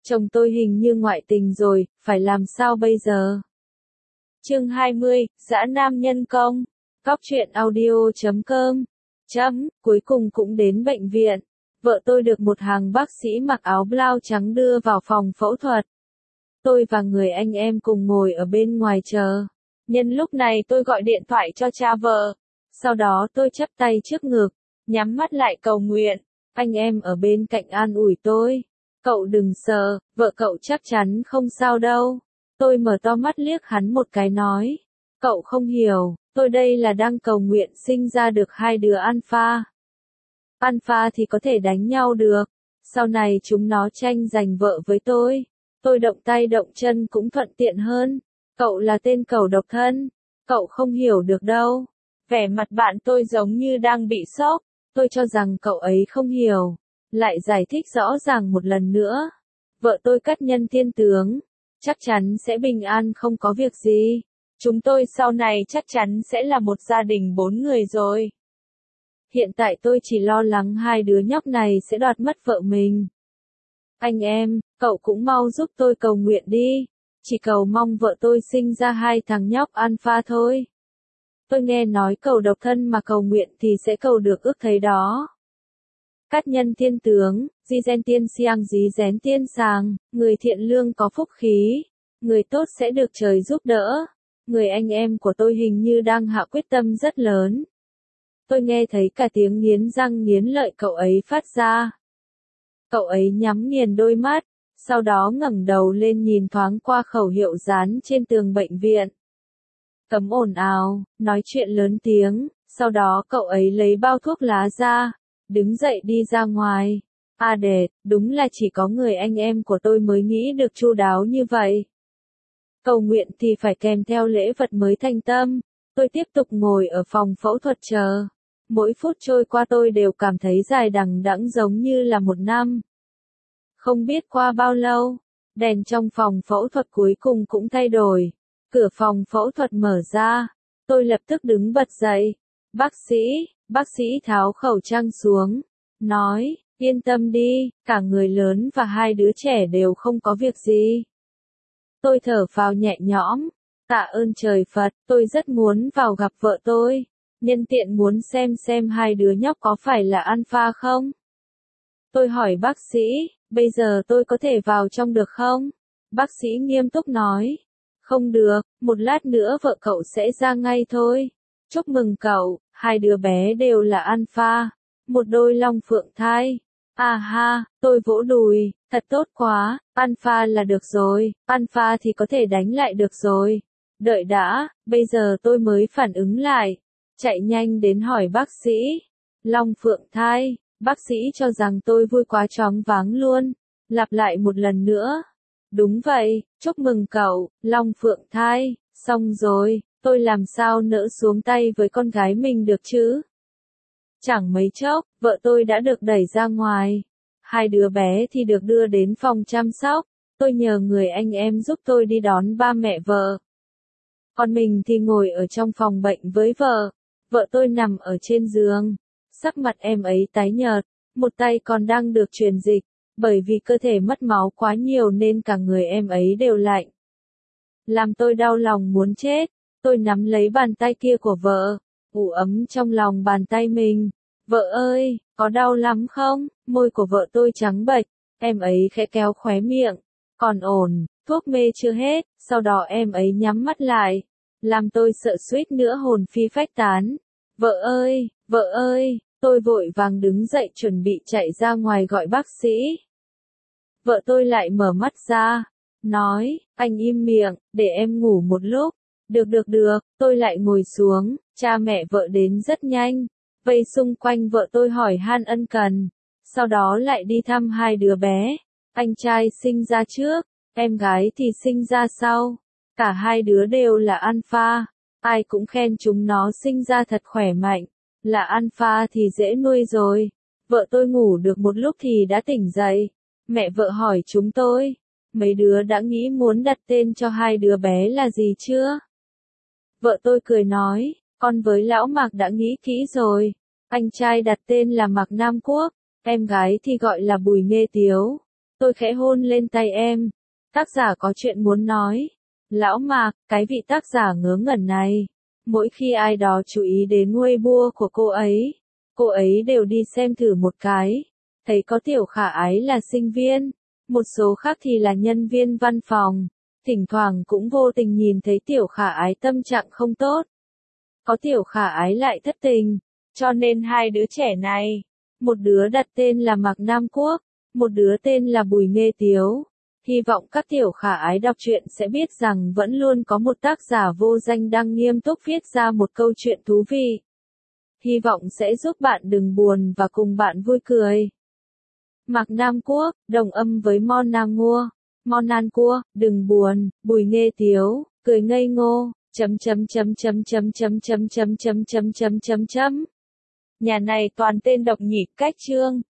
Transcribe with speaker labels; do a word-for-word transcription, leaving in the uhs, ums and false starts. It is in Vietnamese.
Speaker 1: Chồng tôi hình như ngoại tình rồi, phải làm sao bây giờ? Chương hai mươi, dã nam nhân công. Cóc truyện audio chấm com. Chấm, cuối cùng cũng đến bệnh viện. Vợ tôi được một hàng bác sĩ mặc áo blau trắng đưa vào phòng phẫu thuật. Tôi và người anh em cùng ngồi ở bên ngoài chờ. Nhân lúc này tôi gọi điện thoại cho cha vợ. Sau đó tôi chắp tay trước ngực, nhắm mắt lại cầu nguyện. Anh em ở bên cạnh an ủi tôi. Cậu đừng sợ, vợ cậu chắc chắn không sao đâu. Tôi mở to mắt liếc hắn một cái nói. Cậu không hiểu, tôi đây là đang cầu nguyện sinh ra được hai đứa alpha. Alpha thì có thể đánh nhau được. Sau này chúng nó tranh giành vợ với tôi. Tôi động tay động chân cũng thuận tiện hơn. Cậu là tên cẩu độc thân. Cậu không hiểu được đâu. Vẻ mặt bạn tôi giống như đang bị sốc. Tôi cho rằng cậu ấy không hiểu. Lại giải thích rõ ràng một lần nữa. Vợ tôi cắt nhân thiên tướng. Chắc chắn sẽ bình an không có việc gì. Chúng tôi sau này chắc chắn sẽ là một gia đình bốn người rồi. Hiện tại tôi chỉ lo lắng hai đứa nhóc này sẽ đoạt mất vợ mình. Anh em, cậu cũng mau giúp tôi cầu nguyện đi. Chỉ cầu mong vợ tôi sinh ra hai thằng nhóc alpha thôi. Tôi nghe nói cầu độc thân mà cầu nguyện thì sẽ cầu được ước thấy đó. Cát nhân thiên tướng, di gen tiên siang dí dén tiên sàng, người thiện lương có phúc khí, người tốt sẽ được trời giúp đỡ. Người anh em của tôi hình như đang hạ quyết tâm rất lớn. Tôi nghe thấy cả tiếng nghiến răng nghiến lợi cậu ấy phát ra. Cậu ấy nhắm nghiền đôi mắt, sau đó ngẩng đầu lên nhìn thoáng qua khẩu hiệu dán trên tường bệnh viện. Cấm ồn ào, nói chuyện lớn tiếng, sau đó cậu ấy lấy bao thuốc lá ra, đứng dậy đi ra ngoài. À đệt, đúng là chỉ có người anh em của tôi mới nghĩ được chu đáo như vậy. Cầu nguyện thì phải kèm theo lễ vật mới thành tâm. Tôi tiếp tục ngồi ở phòng phẫu thuật chờ. Mỗi phút trôi qua tôi đều cảm thấy dài đằng đẵng giống như là một năm. Không biết qua bao lâu, đèn trong phòng phẫu thuật cuối cùng cũng thay đổi. Cửa phòng phẫu thuật mở ra. Tôi lập tức đứng bật dậy. Bác sĩ, bác sĩ tháo khẩu trang xuống. Nói, yên tâm đi, cả người lớn và hai đứa trẻ đều không có việc gì. Tôi thở phào nhẹ nhõm. Tạ ơn trời Phật, tôi rất muốn vào gặp vợ tôi. Nhân tiện muốn xem xem hai đứa nhóc có phải là alpha không? Tôi hỏi bác sĩ, bây giờ tôi có thể vào trong được không? Bác sĩ nghiêm túc nói. Không được, một lát nữa vợ cậu sẽ ra ngay thôi. Chúc mừng cậu, hai đứa bé đều là alpha. Một đôi long phượng thai. À ha, tôi vỗ đùi, thật tốt quá, alpha là được rồi, alpha thì có thể đánh lại được rồi. Đợi đã, bây giờ tôi mới phản ứng lại. Chạy nhanh đến hỏi bác sĩ. Long phượng thai, bác sĩ cho rằng tôi vui quá choáng váng luôn. Lặp lại một lần nữa. Đúng vậy, chúc mừng cậu, long phượng thai, xong rồi, tôi làm sao nỡ xuống tay với con gái mình được chứ? Chẳng mấy chốc, vợ tôi đã được đẩy ra ngoài. Hai đứa bé thì được đưa đến phòng chăm sóc. Tôi nhờ người anh em giúp tôi đi đón ba mẹ vợ. Còn mình thì ngồi ở trong phòng bệnh với vợ. Vợ tôi nằm ở trên giường. Sắc mặt em ấy tái nhợt, một tay còn đang được truyền dịch. Bởi vì cơ thể mất máu quá nhiều nên cả người em ấy đều lạnh. Làm tôi đau lòng muốn chết. Tôi nắm lấy bàn tay kia của vợ. Ủ ấm trong lòng bàn tay mình. Vợ ơi, có đau lắm không? Môi của vợ tôi trắng bệch. Em ấy khẽ kéo khóe miệng. Còn ổn, thuốc mê chưa hết. Sau đó em ấy nhắm mắt lại. Làm tôi sợ suýt nữa hồn phi phách tán. Vợ ơi, vợ ơi, tôi vội vàng đứng dậy chuẩn bị chạy ra ngoài gọi bác sĩ. Vợ tôi lại mở mắt ra. Nói, anh im miệng, để em ngủ một lúc. Được được được, tôi lại ngồi xuống. Cha mẹ vợ đến rất nhanh. Vây xung quanh vợ tôi hỏi han ân cần. Sau đó lại đi thăm hai đứa bé. Anh trai sinh ra trước, em gái thì sinh ra sau. Cả hai đứa đều là alpha. Ai cũng khen chúng nó sinh ra thật khỏe mạnh. Là alpha thì dễ nuôi rồi. Vợ tôi ngủ được một lúc thì đã tỉnh dậy. Mẹ vợ hỏi chúng tôi. Mấy đứa đã nghĩ muốn đặt tên cho hai đứa bé là gì chưa? Vợ tôi cười nói. Con với lão Mạc đã nghĩ kỹ rồi. Anh trai đặt tên là Mạc Nam Quốc. Em gái thì gọi là Bùi Nghê Tiếu. Tôi khẽ hôn lên tay em. Tác giả có chuyện muốn nói. Lão Mạc, cái vị tác giả ngớ ngẩn này. Mỗi khi ai đó chú ý đến Weibo của cô ấy, cô ấy đều đi xem thử một cái. Thấy có Tiểu Khả Ái là sinh viên, một số khác thì là nhân viên văn phòng. Thỉnh thoảng cũng vô tình nhìn thấy Tiểu Khả Ái tâm trạng không tốt. Có Tiểu Khả Ái lại thất tình, cho nên hai đứa trẻ này, một đứa đặt tên là Mạc Nam Quốc, một đứa tên là Bùi Nghê Tiếu. Hy vọng các Tiểu Khả Ái đọc truyện sẽ biết rằng vẫn luôn có một tác giả vô danh đang nghiêm túc viết ra một câu chuyện thú vị. Hy vọng sẽ giúp bạn đừng buồn và cùng bạn vui cười. Mạc Nam Quốc, đồng âm với Mon Nam Ngua. Mon Nan Cua, đừng buồn, Bùi Nghê Tiếu, cười ngây ngô, chấm chấm chấm chấm chấm chấm chấm chấm chấm chấm chấm chấm chấm. Nhà này toàn tên độc nhỉ, cách chương.